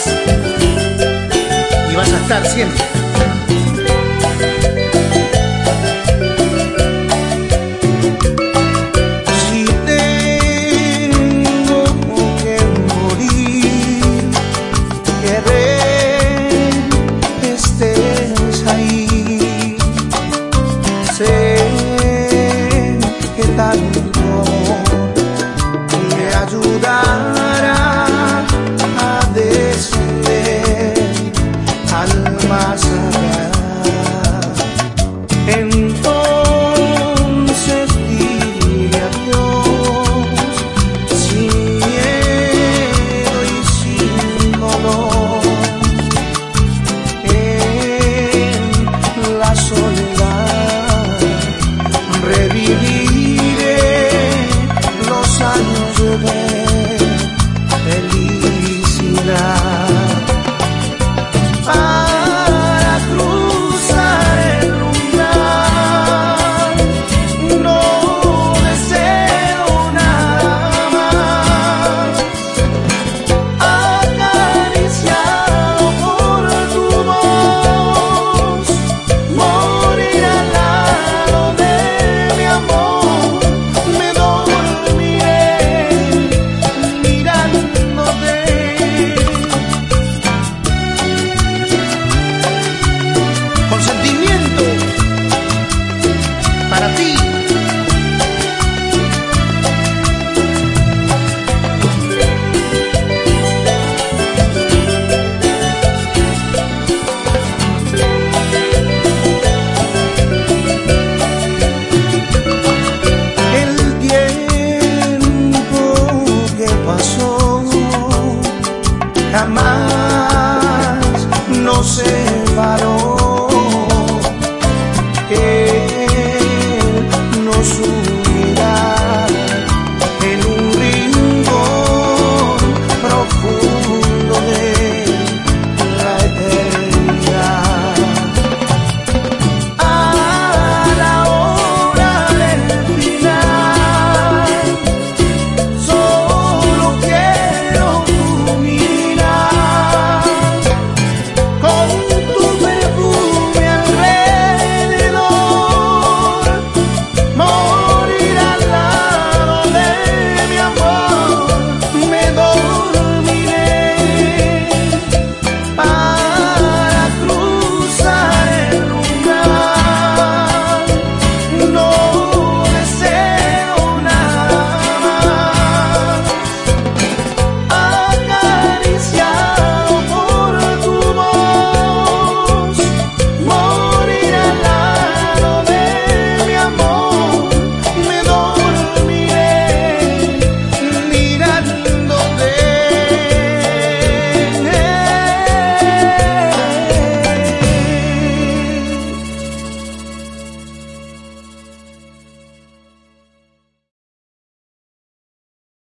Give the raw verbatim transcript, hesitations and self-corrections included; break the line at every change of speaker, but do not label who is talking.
y vas a estar siempre.
Si tengo que morir, querré que estés ahí. Sé que tanto me ayudará a descender al más allá. Entonces dile adiós sin miedo y sin dolor. En la soledad reviviré los años de felicidad. Para cruzar el umbral no deseo nada más. Acariciado por tu voz, morir al lado de mi amor. Me dormiré mirándote.
Con sentimiento para ti.
El tiempo que pasó jamás nos separó.